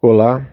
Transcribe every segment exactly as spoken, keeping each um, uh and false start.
Olá.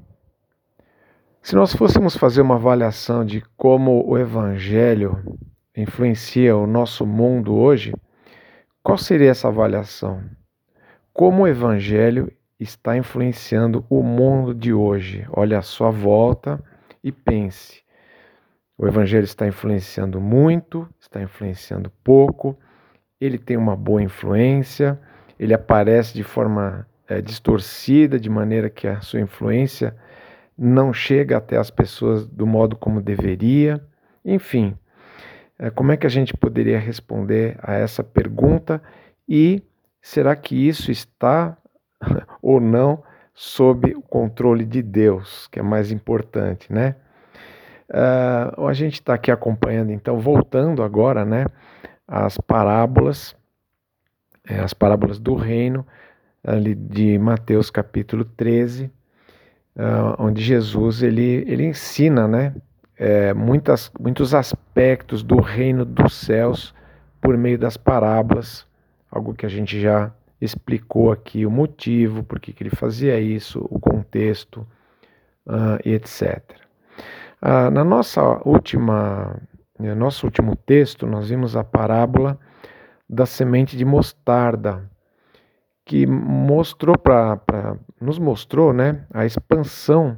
Se nós fôssemos fazer uma avaliação de como o Evangelho influencia o nosso mundo hoje, qual seria essa avaliação? Como o Evangelho está influenciando o mundo de hoje? Olhe à sua volta e pense. O Evangelho está influenciando muito, está influenciando pouco, ele tem uma boa influência, ele aparece de forma é, distorcida, de maneira que a sua influência não chega até as pessoas do modo como deveria. Enfim, como é que a gente poderia responder a essa pergunta e será que isso está ou não sob o controle de Deus, que é mais importante, né? Uh, a gente está aqui acompanhando, então, voltando agora, né, as parábolas, é, as parábolas do reino, ali de Mateus capítulo treze, Uh, onde Jesus ele, ele ensina, né, é, muitas, muitos aspectos do reino dos céus por meio das parábolas, algo que a gente já explicou aqui, o motivo, por que ele fazia isso, o contexto, uh, e etcétera. Uh, na nossa última, no nosso último texto, nós vimos a parábola da semente de mostarda, que mostrou para nos mostrou, né, a expansão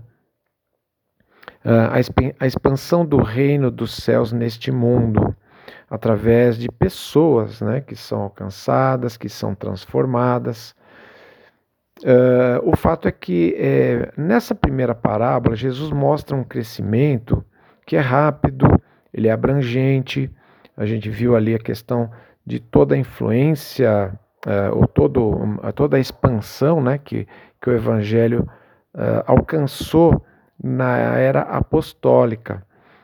a, a expansão do reino dos céus neste mundo através de pessoas, né, que são alcançadas, que são transformadas. Uh, o fato é que é, nessa primeira parábola Jesus mostra um crescimento que é rápido, ele é abrangente. A gente viu ali a questão de toda a influência Uh, ou todo, uh, toda a expansão, né, que, que o Evangelho uh, alcançou na era apostólica.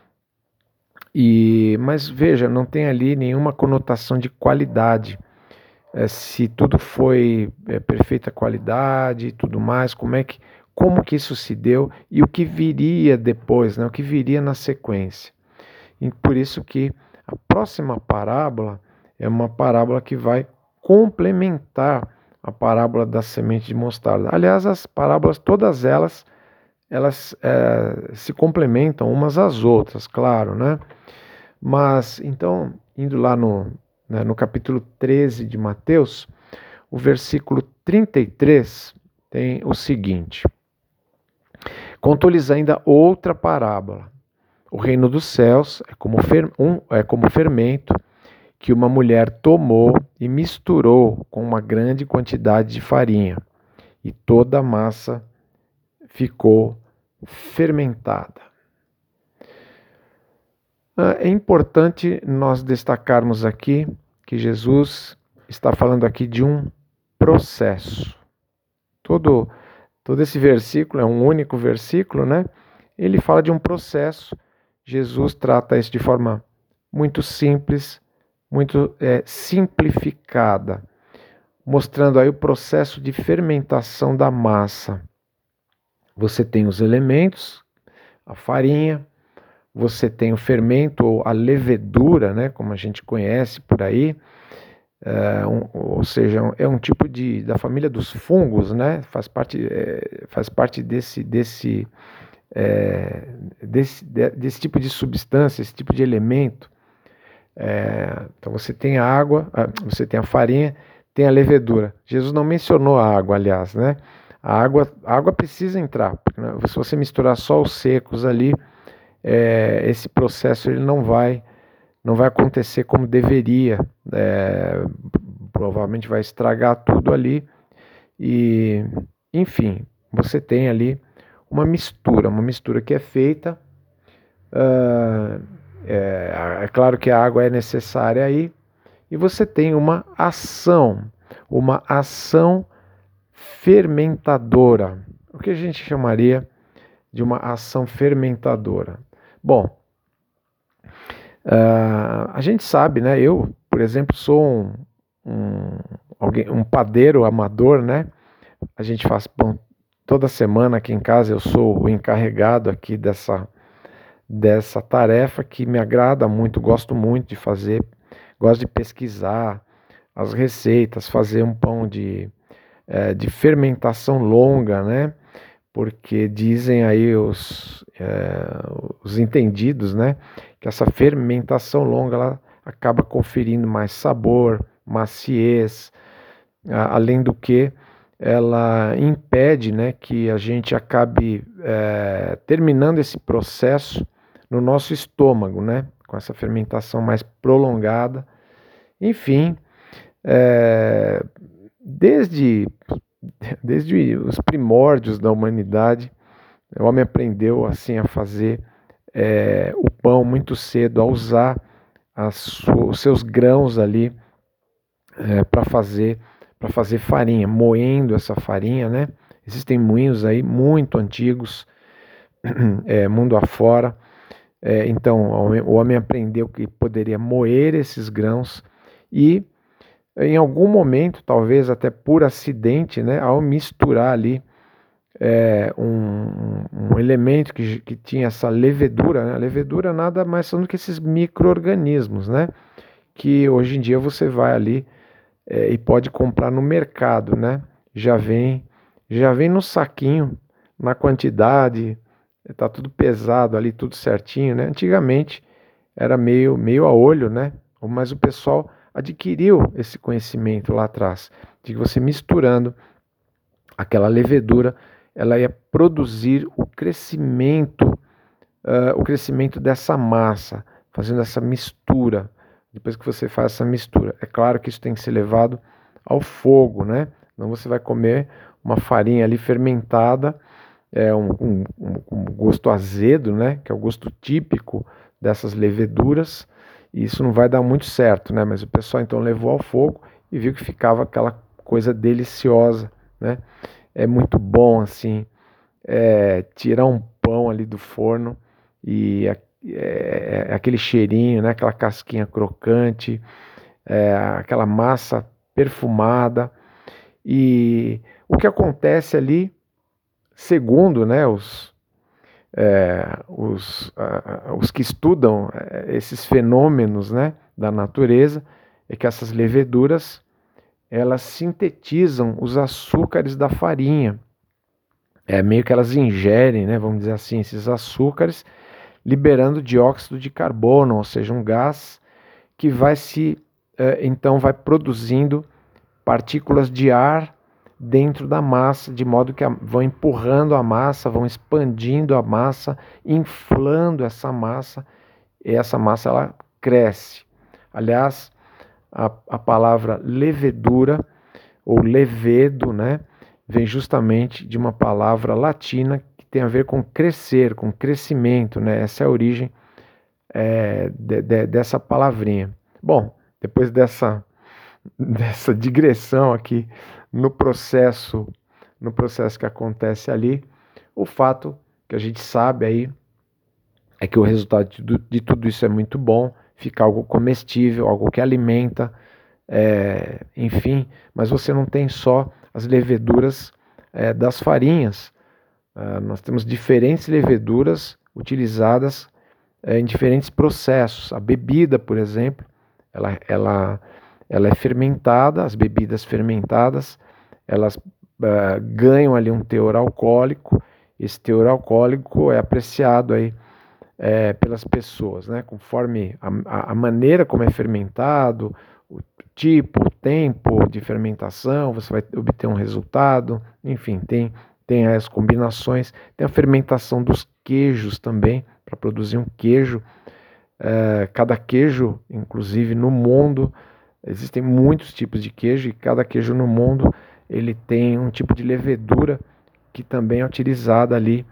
E, mas veja, não tem ali nenhuma conotação de qualidade. É, se tudo foi é, perfeita qualidade e tudo mais, como é que, como que isso se deu e o que viria depois, né, o que viria na sequência. E por isso que a próxima parábola é uma parábola que vai complementar a parábola da semente de mostarda. Aliás, as parábolas, todas elas, elas é, se complementam umas às outras, claro, né? Mas, então, indo lá no, né, no capítulo treze de Mateus, o versículo trinta e três tem o seguinte: contou-lhes ainda outra parábola. O reino dos céus é como, fer, um, é como fermento que uma mulher tomou e misturou com uma grande quantidade de farinha, e toda a massa ficou fermentada. É importante nós destacarmos aqui que Jesus está falando aqui de um processo. Todo, todo esse versículo é um único versículo, né? Ele fala de um processo. Jesus trata isso de forma muito simples, muito é, simplificada, mostrando aí o processo de fermentação da massa. Você tem os elementos, a farinha, você tem o fermento ou a levedura, né, como a gente conhece por aí, é, um, ou seja, é um tipo de da família dos fungos, né, faz parte, é, faz parte desse desse, é, desse desse tipo de substância, esse tipo de elemento. É, então você tem a água, você tem a farinha, tem a levedura. Jesus não mencionou a água, aliás, né? A água, a água precisa entrar, porque, né, se você misturar só os secos ali, é, esse processo ele não vai, não vai acontecer como deveria. É, provavelmente vai estragar tudo ali. E, enfim, você tem ali uma mistura, uma mistura que é feita. Uh, É, é claro que a água é necessária aí, e você tem uma ação, uma ação fermentadora. O que a gente chamaria de uma ação fermentadora? Bom, uh, a gente sabe, né? Eu, por exemplo, sou um, um, alguém, um padeiro amador, né? A gente faz pão toda semana aqui em casa, eu sou o encarregado aqui dessa dessa tarefa que me agrada muito, gosto muito de fazer, gosto de pesquisar as receitas, fazer um pão de, é, de fermentação longa, né? porque dizem aí os, é, os entendidos, né, que essa fermentação longa ela acaba conferindo mais sabor, maciez, a, além do que ela impede, né, que a gente acabe é, terminando esse processo no nosso estômago, né, com essa fermentação mais prolongada. Enfim, é, desde, desde os primórdios da humanidade, o homem aprendeu assim a fazer é, o pão muito cedo, a usar as, os seus grãos ali é, para fazer para fazer farinha, moendo essa farinha, né? Existem moinhos aí muito antigos, é, mundo afora. É, então o homem aprendeu que poderia moer esses grãos e em algum momento, talvez até por acidente, né, ao misturar ali é, um, um elemento que, que tinha essa levedura, né? A levedura nada mais são do que esses micro-organismos, né? Que hoje em dia você vai ali é, e pode comprar no mercado, né? Já vem, já vem no saquinho, na quantidade, tá tudo pesado ali, tudo certinho, né? Antigamente era meio, meio a olho, né? Mas o pessoal adquiriu esse conhecimento lá atrás, de que você misturando aquela levedura, ela ia produzir o crescimento, uh, o crescimento dessa massa, fazendo essa mistura. Depois que você faz essa mistura, é claro que isso tem que ser levado ao fogo, né? Não você vai comer uma farinha ali fermentada, é um, um, um gosto azedo, né? Que é o gosto típico dessas leveduras. E isso não vai dar muito certo, né? Mas o pessoal então levou ao fogo e viu que ficava aquela coisa deliciosa, né? É muito bom assim, é, tirar um pão ali do forno e é, é, é aquele cheirinho, né? Aquela casquinha crocante, é, aquela massa perfumada. E o que acontece ali, segundo, né, os, é, os, uh, os que estudam esses fenômenos, né, da natureza, é que essas leveduras elas sintetizam os açúcares da farinha. É meio que elas ingerem, né, vamos dizer assim, esses açúcares, liberando dióxido de carbono, ou seja, um gás que vai se, uh, então vai produzindo partículas de ar dentro da massa, de modo que vão empurrando a massa, vão expandindo a massa, inflando essa massa, e essa massa ela cresce. Aliás, a, a palavra levedura ou levedo, né, vem justamente de uma palavra latina que tem a ver com crescer, com crescimento, né? Essa é a origem é, de, de, dessa palavrinha. Bom, depois dessa dessa digressão aqui no processo, no processo que acontece ali, o fato que a gente sabe aí é que o resultado de, de tudo isso é muito bom, fica algo comestível, algo que alimenta, é, enfim, mas você não tem só as leveduras é, das farinhas, é, nós temos diferentes leveduras utilizadas é, em diferentes processos. A bebida, por exemplo, ela, ela ela é fermentada, as bebidas fermentadas, elas uh, ganham ali um teor alcoólico, esse teor alcoólico é apreciado aí é, pelas pessoas, né? Conforme a, a maneira como é fermentado, o tipo, o tempo de fermentação, você vai obter um resultado, enfim, tem, tem as combinações, tem a fermentação dos queijos também, para produzir um queijo, uh, cada queijo, inclusive no mundo, existem muitos tipos de queijo e cada queijo no mundo ele tem um tipo de levedura que também é utilizada ali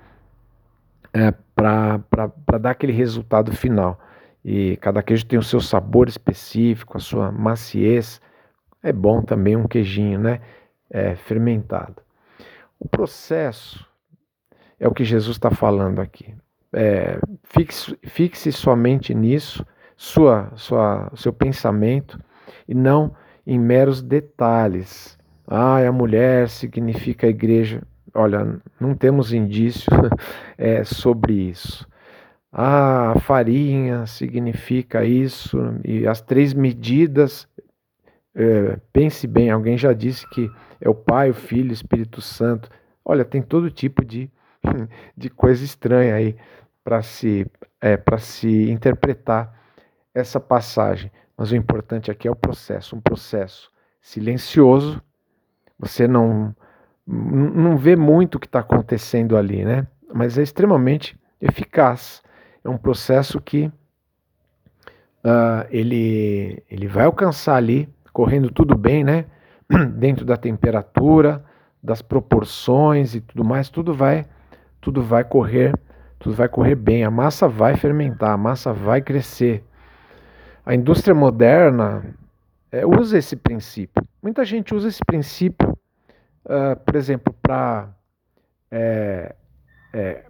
é, para dar aquele resultado final. E cada queijo tem o seu sabor específico, a sua maciez. É bom também um queijinho, né? É, fermentado. O processo é o que Jesus está falando aqui. É, fixe, fixe somente nisso, sua, sua, seu pensamento, e não em meros detalhes. Ah, a mulher significa a igreja. Olha, não temos indício é, sobre isso. Ah, a farinha significa isso, e as três medidas, é, pense bem, alguém já disse que é o Pai, o Filho e o Espírito Santo. Olha, tem todo tipo de, de coisa estranha aí para se, é, para se interpretar essa passagem. Mas o importante aqui é o processo, um processo silencioso. Você não, não vê muito o que está acontecendo ali, né? Mas é extremamente eficaz. É um processo que uh, ele, ele vai alcançar ali, correndo tudo bem, né? Dentro da temperatura, das proporções e tudo mais, tudo vai, tudo vai correr, tudo vai correr bem. A massa vai fermentar, a massa vai crescer. A indústria moderna é, usa esse princípio. Muita gente usa esse princípio, uh, por exemplo, para é, é,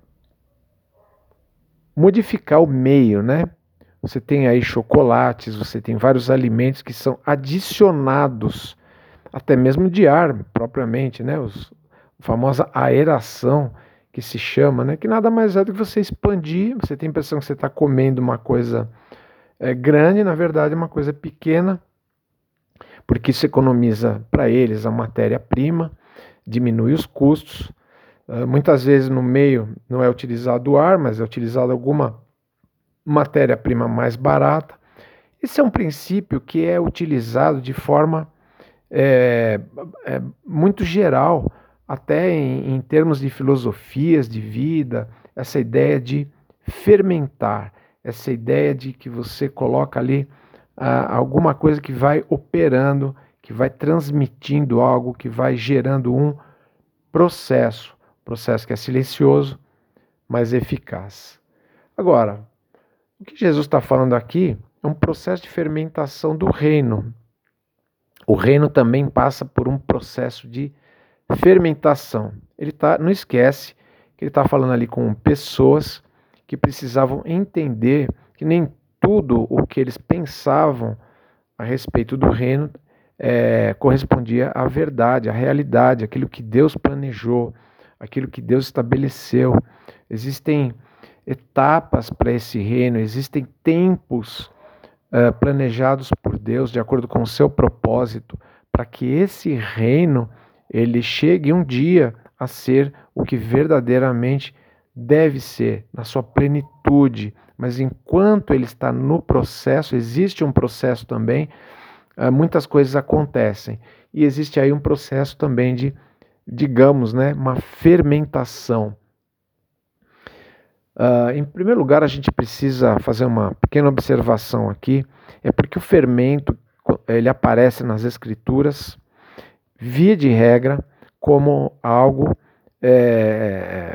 modificar o meio, né? Você tem aí chocolates, você tem vários alimentos que são adicionados, até mesmo de ar, propriamente, né? Os, a famosa aeração, que se chama, né? Que nada mais é do que você expandir, você tem a impressão que você está comendo uma coisa é, grande, na verdade é uma coisa pequena, porque isso economiza para eles a matéria-prima, diminui os custos. Uh, muitas vezes no meio não é utilizado o ar, mas é utilizado alguma matéria-prima mais barata. Esse é um princípio que é utilizado de forma é, é, muito geral, até em, em termos de filosofias de vida, essa ideia de fermentar, essa ideia de que você coloca ali ah, alguma coisa que vai operando, que vai transmitindo algo, que vai gerando um processo, processo que é silencioso, mas eficaz. Agora, o que Jesus está falando aqui é um processo de fermentação do reino. O reino também passa por um processo de fermentação. Ele tá, não esquece que ele está falando ali com pessoas que precisavam entender que nem tudo o que eles pensavam a respeito do reino é, correspondia à verdade, à realidade, aquilo que Deus planejou, aquilo que Deus estabeleceu. Existem etapas para esse reino, existem tempos uh, planejados por Deus de acordo com o seu propósito, para que esse reino ele chegue um dia a ser o que verdadeiramente deve ser, na sua plenitude. Mas enquanto ele está no processo, existe um processo também, uh, muitas coisas acontecem. E existe aí um processo também de, digamos, né, uma fermentação. Uh, em primeiro lugar, a gente precisa fazer uma pequena observação aqui, é porque o fermento ele aparece nas Escrituras, via de regra, como algo é,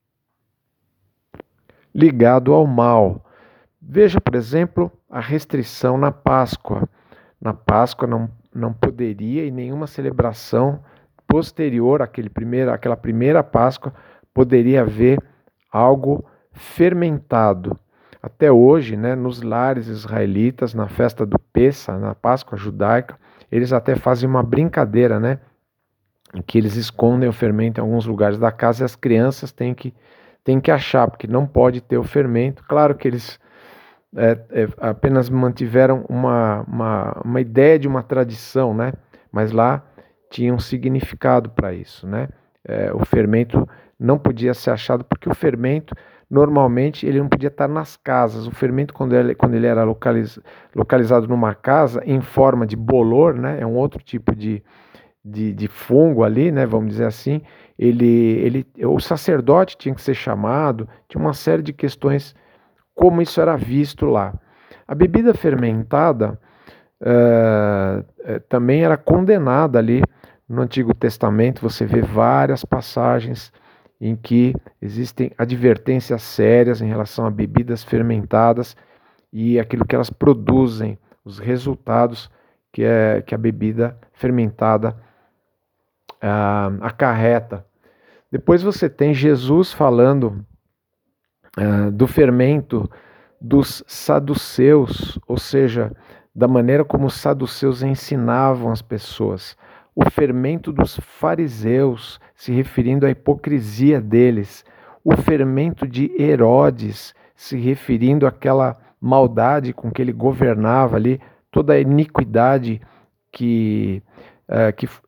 ligado ao mal. Veja, por exemplo, a restrição na Páscoa. Na Páscoa não, não poderia, em nenhuma celebração posterior àquele primeiro, àquela primeira Páscoa, poderia haver algo fermentado. Até hoje, né, nos lares israelitas, na festa do Pêssar, na Páscoa judaica, eles até fazem uma brincadeira, né, em que eles escondem o fermento em alguns lugares da casa e as crianças têm que, têm que achar, porque não pode ter o fermento. Claro que eles é, é, apenas mantiveram uma, uma, uma ideia de uma tradição, né, mas lá tinha um significado para isso, né. É, o fermento não podia ser achado porque o fermento normalmente ele não podia estar nas casas. O fermento, quando ele, quando ele era localiz, localizado numa casa em forma de bolor, né, é um outro tipo de, de, de fungo ali, né, vamos dizer assim, ele, ele, o sacerdote tinha que ser chamado, tinha uma série de questões como isso era visto lá. A bebida fermentada uh, também era condenada ali no Antigo Testamento. Você vê várias passagens em que existem advertências sérias em relação a bebidas fermentadas e aquilo que elas produzem, os resultados que, é, que a bebida fermentada ah, acarreta. Depois você tem Jesus falando ah, do fermento dos saduceus, ou seja, da maneira como os saduceus ensinavam as pessoas. O fermento dos fariseus, se referindo à hipocrisia deles. O fermento de Herodes, se referindo àquela maldade com que ele governava ali, toda a iniquidade que, uh, que,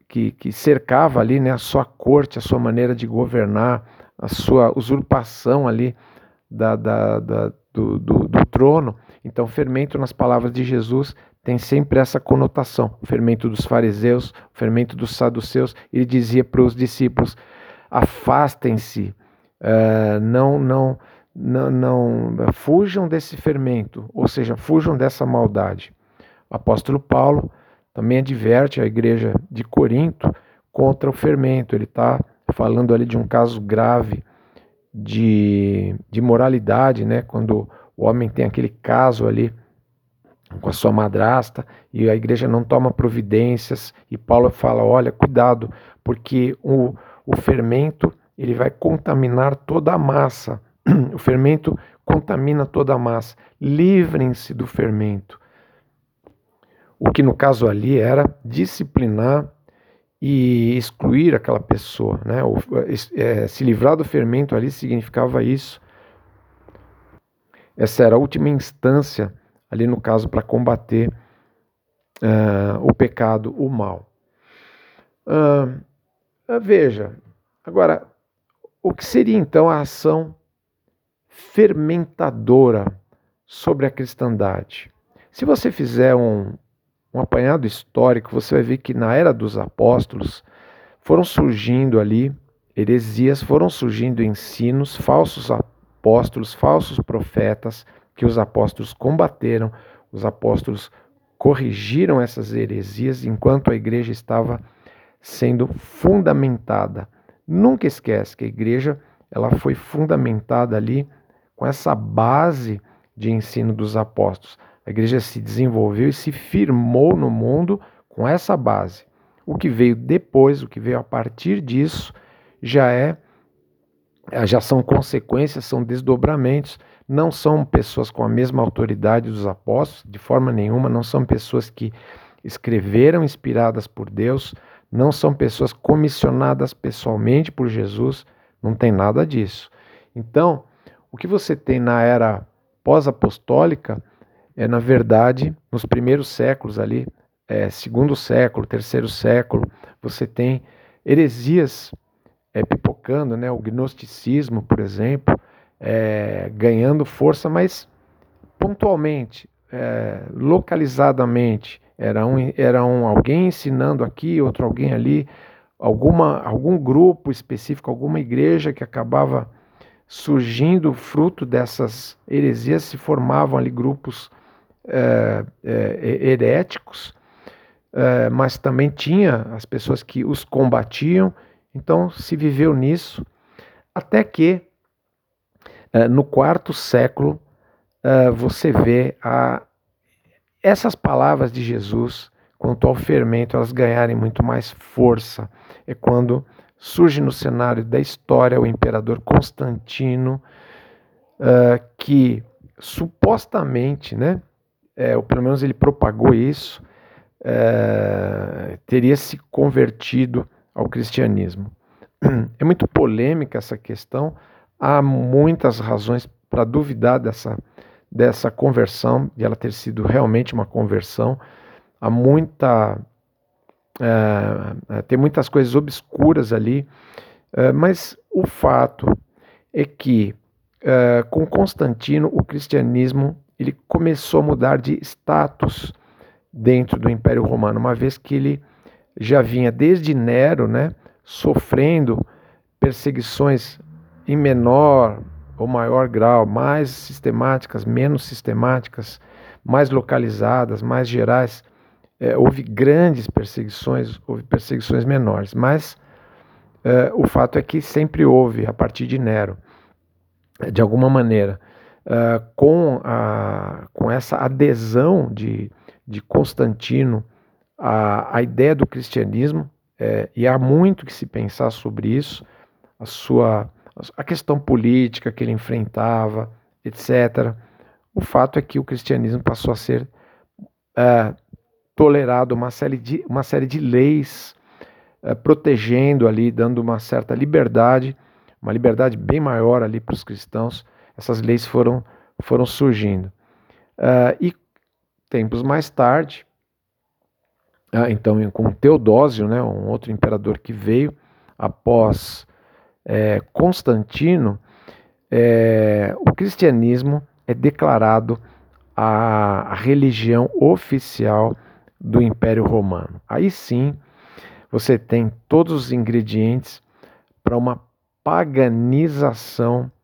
que, que cercava ali, né, a sua corte, a sua maneira de governar, a sua usurpação ali da, da, da, do, do, do trono. Então, fermento, nas palavras de Jesus, tem sempre essa conotação. O fermento dos fariseus, o fermento dos saduceus. Ele dizia para os discípulos: afastem-se, uh, não, não, não, não, fujam desse fermento, ou seja, fujam dessa maldade. O apóstolo Paulo também adverte a igreja de Corinto contra o fermento. Ele está falando ali de um caso grave de, de moralidade, né? Quando o homem tem aquele caso ali com a sua madrasta e a igreja não toma providências, e Paulo fala: olha, cuidado, porque o, o fermento ele vai contaminar toda a massa. O fermento contamina toda a massa. Livrem-se do fermento. O que no caso ali era disciplinar e excluir aquela pessoa, né? O, é, se livrar do fermento ali significava isso. Essa era a última instância ali no caso para combater uh, o pecado, o mal. Uh, uh, veja, agora, o que seria então a ação fermentadora sobre a cristandade? Se você fizer um, um apanhado histórico, você vai ver que na era dos apóstolos foram surgindo ali heresias, foram surgindo ensinos, falsos apóstolos, falsos profetas, que os apóstolos combateram, os apóstolos corrigiram essas heresias enquanto a igreja estava sendo fundamentada. Nunca esquece que a igreja ela foi fundamentada ali com essa base de ensino dos apóstolos. A igreja se desenvolveu e se firmou no mundo com essa base. O que veio depois, o que veio a partir disso, já é, já são consequências, são desdobramentos. Não são pessoas com a mesma autoridade dos apóstolos, de forma nenhuma, não são pessoas que escreveram inspiradas por Deus, não são pessoas comissionadas pessoalmente por Jesus, não tem nada disso. Então, o que você tem na era pós-apostólica é, na verdade, nos primeiros séculos ali, é, segundo século, terceiro século, você tem heresias é, pipocando, né? O gnosticismo, por exemplo, é, ganhando força, mas pontualmente, é, localizadamente. Era um, era um alguém ensinando aqui, outro alguém ali, alguma, algum grupo específico, alguma igreja que acabava surgindo fruto dessas heresias, se formavam ali grupos é, é, heréticos, é, mas também tinha as pessoas que os combatiam. Então se viveu nisso, até que é, no quarto século é, você vê a, essas palavras de Jesus quanto ao fermento, elas ganharem muito mais força. É quando surge no cenário da história o imperador Constantino, uh, que supostamente, né, é, ou pelo menos ele propagou isso, é, teria se convertido ao cristianismo. É muito polêmica essa questão, há muitas razões para duvidar dessa, dessa conversão, de ela ter sido realmente uma conversão. Há muita, é, tem muitas coisas obscuras ali, é, mas o fato é que é, com Constantino o cristianismo ele começou a mudar de status dentro do Império Romano, uma vez que ele já vinha desde Nero, né, sofrendo perseguições em menor ou maior grau, mais sistemáticas, menos sistemáticas, mais localizadas, mais gerais. É, houve grandes perseguições, houve perseguições menores, mas é, o fato é que sempre houve, a partir de Nero, de alguma maneira, é, com, a, com essa adesão de, de Constantino à, à ideia do cristianismo, é, e há muito que se pensar sobre isso, a sua, a questão política que ele enfrentava, etcétera. O fato é que o cristianismo passou a ser é, tolerado, uma série de, uma série de leis é, protegendo ali, dando uma certa liberdade, uma liberdade bem maior ali para os cristãos. Essas leis foram, foram surgindo. É, e tempos mais tarde, ah, então com Teodósio, né, um outro imperador que veio após é, Constantino, é, o cristianismo é declarado a, a religião oficial do Império Romano. Aí sim, você tem todos os ingredientes para uma paganização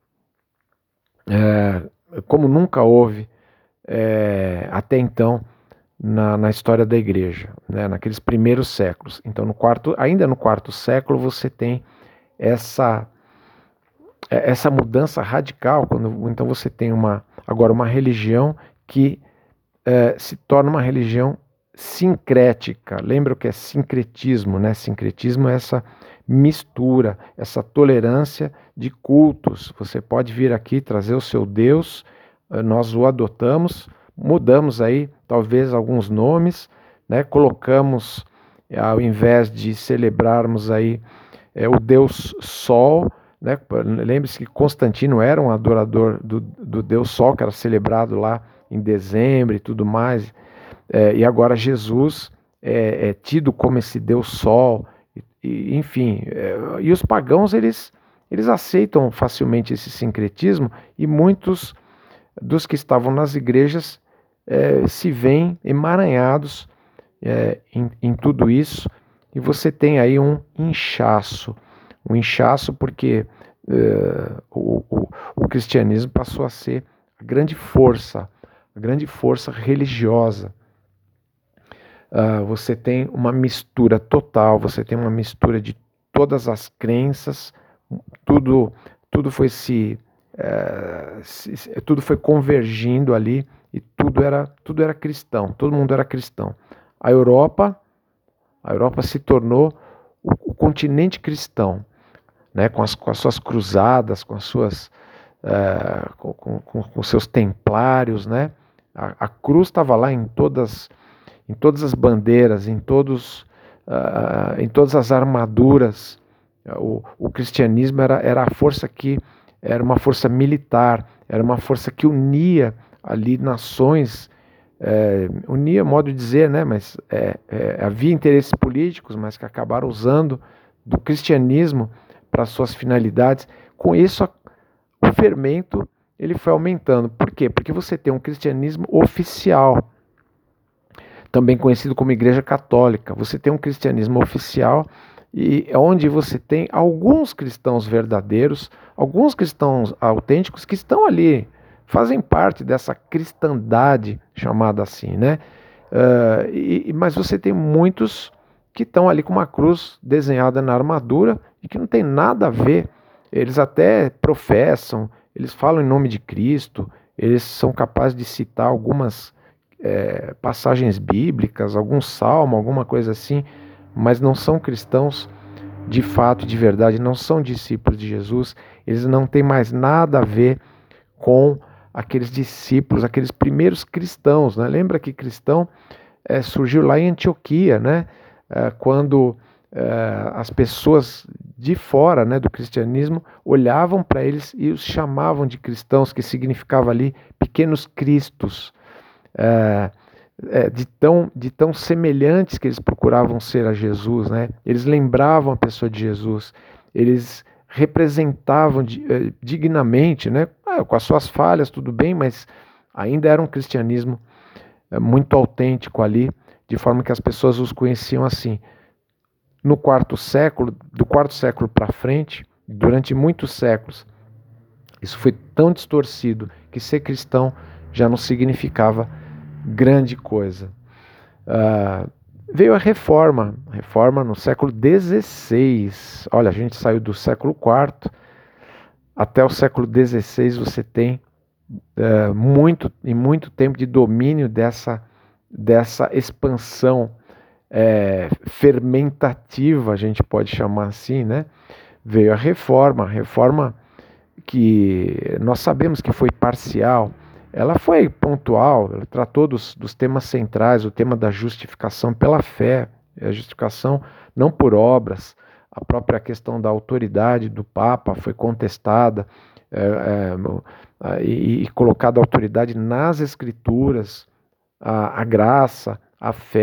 é, como nunca houve é, até então na, na história da igreja, né, naqueles primeiros séculos. Então, no quarto, ainda no quarto século, você tem essa, essa mudança radical, quando então você tem uma, agora uma religião que é, se torna uma religião sincrética. Lembra o que é sincretismo, né? Sincretismo é essa mistura, essa tolerância de cultos. Você pode vir aqui trazer o seu Deus, nós o adotamos, mudamos aí talvez alguns nomes, né? Colocamos, ao invés de celebrarmos aí é, o Deus Sol, né? Lembre-se que Constantino era um adorador do, do Deus Sol, que era celebrado lá em dezembro e tudo mais, é, e agora Jesus é, é tido como esse Deus Sol, e, e, enfim, é, e os pagãos eles, eles aceitam facilmente esse sincretismo, e muitos dos que estavam nas igrejas é, se veem emaranhados é, em, em tudo isso, e você tem aí um inchaço, um inchaço porque é, o, o, o cristianismo passou a ser a grande força, a grande força religiosa. Uh, você tem uma mistura total, você tem uma mistura de todas as crenças, tudo, tudo foi se, uh, se, tudo foi convergindo ali e tudo era, tudo era cristão, todo mundo era cristão. A Europa, a Europa se tornou o, o continente cristão, né, com, as, com as suas cruzadas, com as suas, uh, com, com, com os seus templários, né? A, a cruz estava lá em todas, em todas as bandeiras, em, todos, uh, em todas as armaduras. O, o cristianismo era, era a força que, era uma força militar, era uma força que unia ali nações, é, unia, modo de dizer, né? Mas é, é, havia interesses políticos, mas que acabaram usando do cristianismo para suas finalidades. Com isso, o fermento ele foi aumentando. Por quê? Porque você tem um cristianismo oficial, também conhecido como Igreja Católica. Você tem um cristianismo oficial e onde você tem alguns cristãos verdadeiros, alguns cristãos autênticos que estão ali, fazem parte dessa cristandade chamada assim, né? Uh, e, mas você tem muitos que estão ali com uma cruz desenhada na armadura e que não tem nada a ver. Eles até professam, eles falam em nome de Cristo, eles são capazes de citar algumas é, passagens bíblicas, algum salmo, alguma coisa assim, mas não são cristãos de fato, de verdade, não são discípulos de Jesus, eles não têm mais nada a ver com aqueles discípulos, aqueles primeiros cristãos, né? Lembra que cristão é, surgiu lá em Antioquia, né? É, quando é, as pessoas de fora, né, do cristianismo olhavam para eles e os chamavam de cristãos, que significava ali pequenos cristos, é, é, de, tão, de tão semelhantes que eles procuravam ser a Jesus, né? Eles lembravam a pessoa de Jesus, eles representavam dignamente, né? Ah, com as suas falhas, tudo bem, mas ainda era um cristianismo muito autêntico ali, de forma que as pessoas os conheciam assim. No quarto século, do quarto século para frente, durante muitos séculos, isso foi tão distorcido que ser cristão já não significava grande coisa. Uh, veio a reforma, a reforma no século dezesseis. Olha, a gente saiu do século quarto até o século dezesseis. Você tem uh, muito e muito tempo de domínio dessa, dessa expansão é, fermentativa, a gente pode chamar assim, né? Veio a reforma, a reforma que nós sabemos que foi parcial, ela foi pontual, ela tratou dos, dos temas centrais, o tema da justificação pela fé, a justificação não por obras, a própria questão da autoridade do Papa foi contestada é, é, e, e colocada a autoridade nas Escrituras, a, a graça, a fé,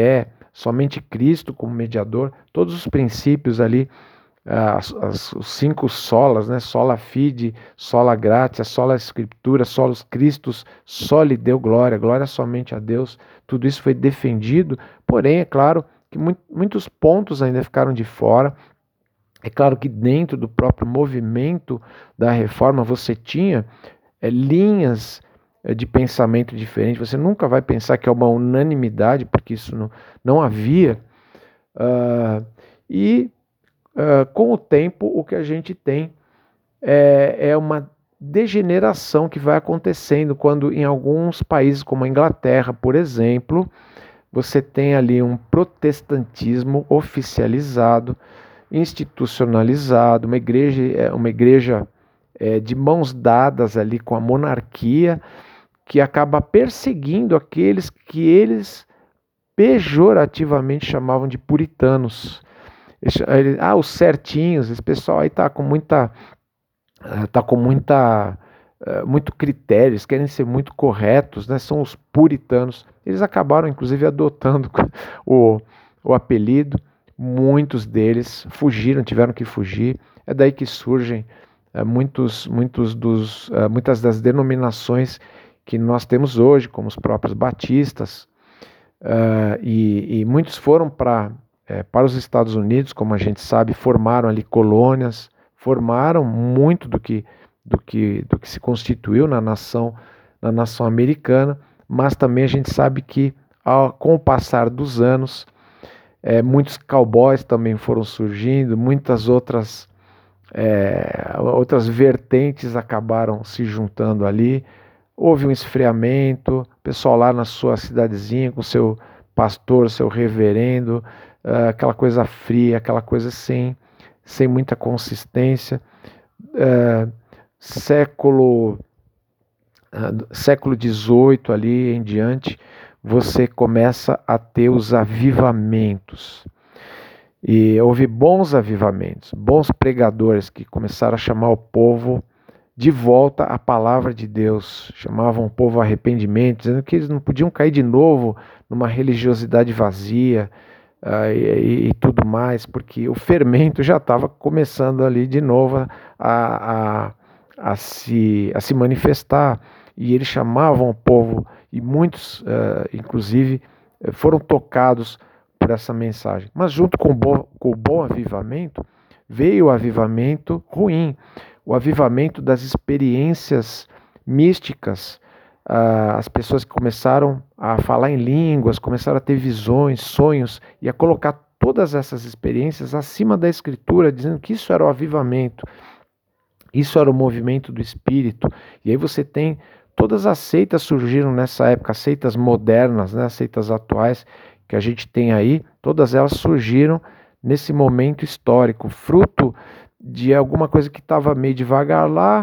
somente Cristo como mediador, todos os princípios ali, as, as, os cinco solas, né? Sola fide, sola gratia, sola escritura, solos Christus, soli deu glória, glória somente a Deus. Tudo isso foi defendido, porém, é claro que muito, muitos pontos ainda ficaram de fora. É claro que dentro do próprio movimento da reforma você tinha é, linhas é, de pensamento diferentes. Você nunca vai pensar que é uma unanimidade, porque isso não, não havia. Uh, e uh, com o tempo o que a gente tem é, é uma degeneração que vai acontecendo quando em alguns países como a Inglaterra, por exemplo, você tem ali um protestantismo oficializado, institucionalizado, uma igreja, uma igreja é, de mãos dadas ali com a monarquia, que acaba perseguindo aqueles que eles pejorativamente chamavam de puritanos. Ah, os certinhos, esse pessoal aí tá com muita, tá com muita, muito critérios, querem ser muito corretos, né? São os puritanos. Eles acabaram, inclusive, adotando o, o apelido. Muitos deles fugiram, tiveram que fugir. É daí que surgem é, muitos, muitos dos, é, muitas das denominações que nós temos hoje, como os próprios batistas, é, e, e muitos foram para é, para os Estados Unidos, como a gente sabe, formaram ali colônias, formaram muito do que, do que, do que se constituiu na nação, na nação americana, mas também a gente sabe que ao, com o passar dos anos, É, muitos cowboys também foram surgindo, muitas outras, é, outras vertentes acabaram se juntando ali. Houve um esfriamento, o pessoal lá na sua cidadezinha com seu pastor, seu reverendo, uh, aquela coisa fria, aquela coisa sem, sem muita consistência. Uh, século, uh, século dezoito ali em diante, você começa a ter os avivamentos. E houve bons avivamentos, bons pregadores que começaram a chamar o povo de volta à palavra de Deus, chamavam o povo a arrependimento, dizendo que eles não podiam cair de novo numa religiosidade vazia uh, e, e tudo mais, porque o fermento já estava começando ali de novo a, a, a, se, a se manifestar, e eles chamavam o povo, e muitos, uh, inclusive, foram tocados por essa mensagem. Mas junto com o, bom, com o bom avivamento, veio o avivamento ruim, o avivamento das experiências místicas. Uh, as pessoas que começaram a falar em línguas, começaram a ter visões, sonhos, e a colocar todas essas experiências acima da Escritura, dizendo que isso era o avivamento, isso era o movimento do Espírito. E aí você tem todas as seitas surgiram nessa época, seitas modernas, né, seitas atuais que a gente tem aí, todas elas surgiram nesse momento histórico, fruto de alguma coisa que estava meio devagar lá,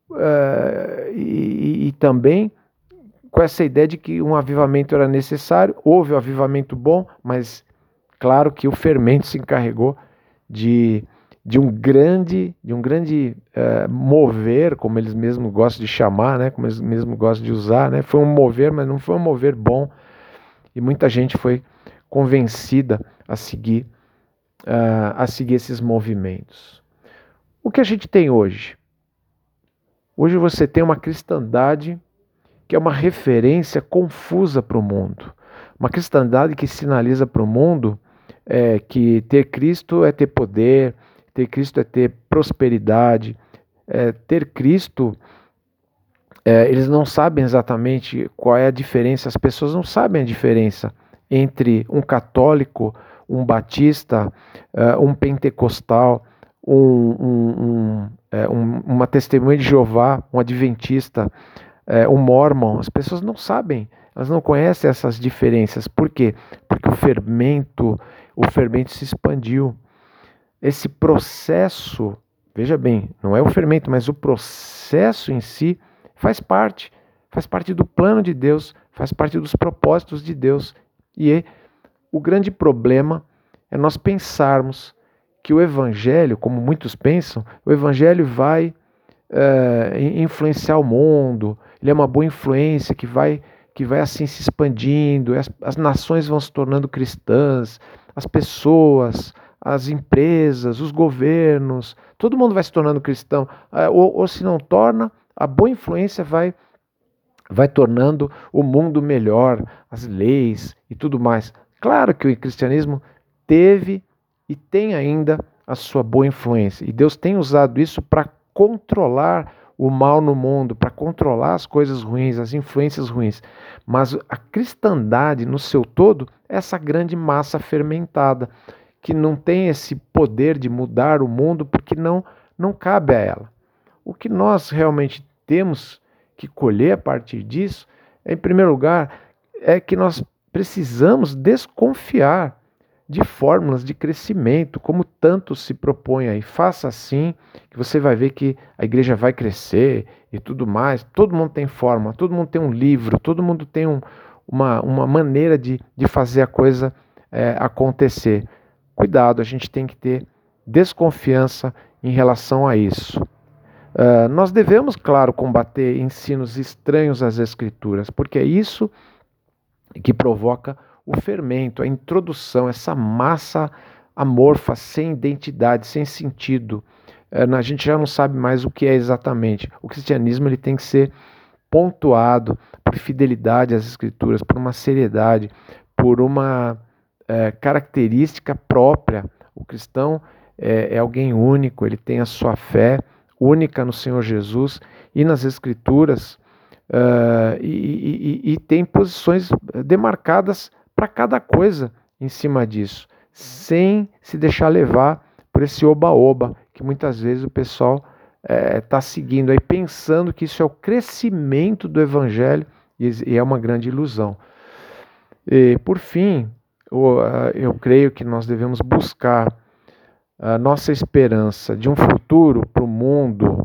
uh, e, e também com essa ideia de que um avivamento era necessário. Houve um avivamento bom, mas claro que o fermento se encarregou de de um grande, de um grande uh, mover, como eles mesmos gostam de chamar, né, como eles mesmos gostam de usar, né, foi um mover, mas não foi um mover bom, e muita gente foi convencida a seguir, uh, a seguir esses movimentos. O que a gente tem hoje? Hoje você tem uma cristandade que é uma referência confusa para o mundo, uma cristandade que sinaliza para o mundo é, que ter Cristo é ter poder, ter Cristo é ter prosperidade, é, ter Cristo, é, eles não sabem exatamente qual é a diferença, as pessoas não sabem a diferença entre um católico, um batista, uh, um pentecostal, um, um, um, é, um, uma testemunha de Jeová, um adventista, é, um mormon. As pessoas não sabem, elas não conhecem essas diferenças. Por quê? Porque o fermento, o fermento se expandiu. Esse processo, veja bem, não é o fermento, mas o processo em si faz parte, faz parte do plano de Deus, faz parte dos propósitos de Deus. E é, o grande problema é nós pensarmos que o Evangelho, como muitos pensam, o Evangelho vai é, influenciar o mundo, ele é uma boa influência que vai que vai assim se expandindo, as, as nações vão se tornando cristãs, as pessoas, as empresas, os governos, todo mundo vai se tornando cristão, ou, ou se não torna, a boa influência vai, vai tornando o mundo melhor, as leis e tudo mais. Claro que o cristianismo teve e tem ainda a sua boa influência, e Deus tem usado isso para controlar o mal no mundo, para controlar as coisas ruins, as influências ruins. Mas a cristandade no seu todo é essa grande massa fermentada, que não tem esse poder de mudar o mundo porque não, não cabe a ela. O que nós realmente temos que colher a partir disso, é, em primeiro lugar, é que nós precisamos desconfiar de fórmulas de crescimento, como tanto se propõe aí. Faça assim, que você vai ver que a igreja vai crescer e tudo mais. Todo mundo tem forma, todo mundo tem um livro, todo mundo tem um, uma, uma maneira de, de fazer a coisa é, acontecer. Cuidado, a gente tem que ter desconfiança em relação a isso. Uh, nós devemos, claro, combater ensinos estranhos às Escrituras, porque é isso que provoca o fermento, a introdução, essa massa amorfa, sem identidade, sem sentido. Uh, a gente já não sabe mais o que é exatamente. O cristianismo ele tem que ser pontuado por fidelidade às Escrituras, por uma seriedade, por uma uh, característica própria. O cristão é, é alguém único, ele tem a sua fé única no Senhor Jesus e nas Escrituras, uh, e, e, e tem posições demarcadas para cada coisa em cima disso, sem se deixar levar por esse oba-oba que muitas vezes o pessoal está é, seguindo aí, pensando que isso é o crescimento do Evangelho, e, e é uma grande ilusão. E, por fim, eu, eu creio que nós devemos buscar a nossa esperança de um futuro para o mundo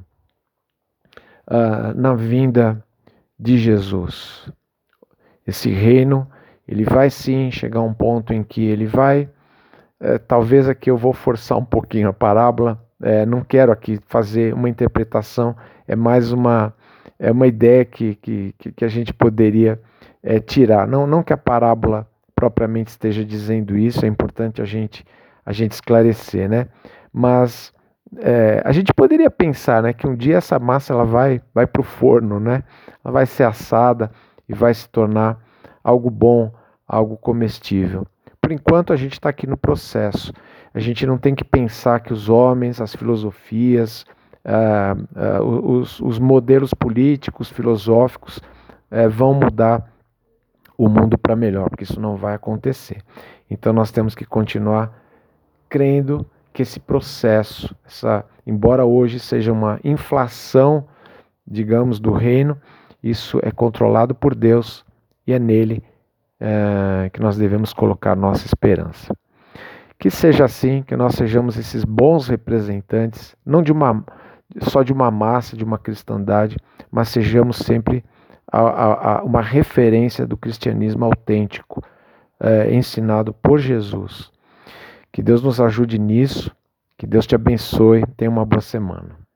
uh, na vinda de Jesus. Esse reino, ele vai sim chegar a um ponto em que ele vai, uh, talvez aqui eu vou forçar um pouquinho a parábola, uh, não quero aqui fazer uma interpretação, é mais uma, é uma ideia que, que, que a gente poderia uh, tirar. Não, não que a parábola propriamente esteja dizendo isso, é importante a gente a gente esclarecer, né? Mas é, a gente poderia pensar, né, que um dia essa massa ela vai, vai para o forno, né? Ela vai ser assada e vai se tornar algo bom, algo comestível. Por enquanto a gente está aqui no processo. A gente não tem que pensar que os homens, as filosofias, ah, ah, os, os modelos políticos, filosóficos eh, vão mudar o mundo para melhor, porque isso não vai acontecer. Então nós temos que continuar crendo que esse processo, essa, embora hoje seja uma inflação, digamos, do reino, isso é controlado por Deus e é nele é, que nós devemos colocar nossa esperança. Que seja assim, que nós sejamos esses bons representantes, não de uma, só de uma massa, de uma cristandade, mas sejamos sempre a, a, a uma referência do cristianismo autêntico, é, ensinado por Jesus. Que Deus nos ajude nisso, que Deus te abençoe, tenha uma boa semana.